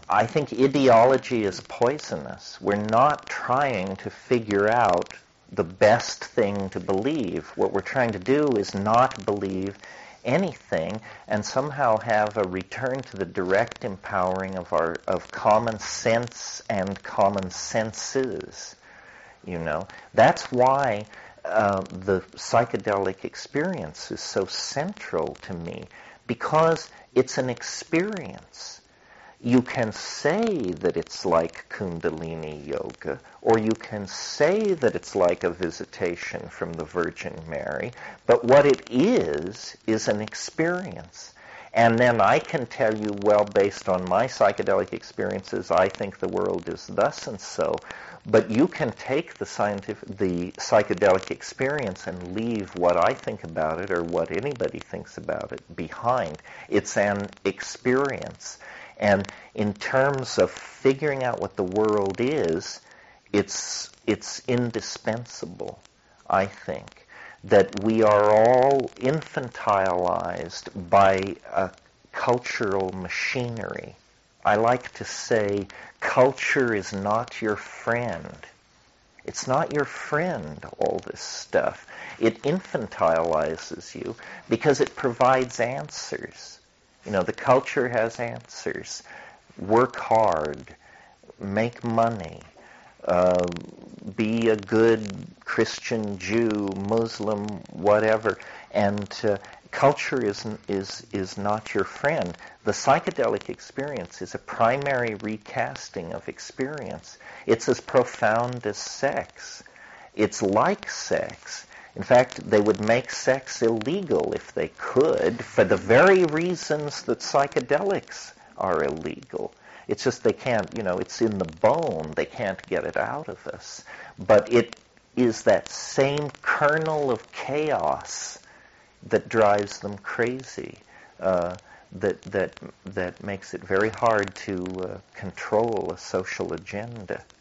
I think ideology is poisonous. We're not trying to figure out the best thing to believe. What we're trying to do is not believe anything and somehow have a return to the direct empowering of common sense and common senses. That's why the psychedelic experience is so central to me, because it's an experience. You can say that it's like Kundalini yoga, or you can say that it's like a visitation from the Virgin Mary, but what it is an experience. And then I can tell you, well, based on my psychedelic experiences, I think the world is thus and so. But you can take the psychedelic experience and leave what I think about it or what anybody thinks about it behind. It's an experience. And in terms of figuring out what the world is, it's indispensable, I think, that we are all infantilized by a cultural machinery. I like to say culture is not your friend. It's not your friend, all this stuff. It infantilizes you because it provides answers. The culture has answers. Work hard, make money, be a good Christian, Jew, Muslim, whatever. And culture is not your friend. The psychedelic experience is a primary recasting of experience. It's as profound as sex. It's like sex. In fact, they would make sex illegal if they could, for the very reasons that psychedelics are illegal. It's just they can't, it's in the bone. They can't get it out of us. But it is that same kernel of chaos that drives them crazy, that makes it very hard to control a social agenda.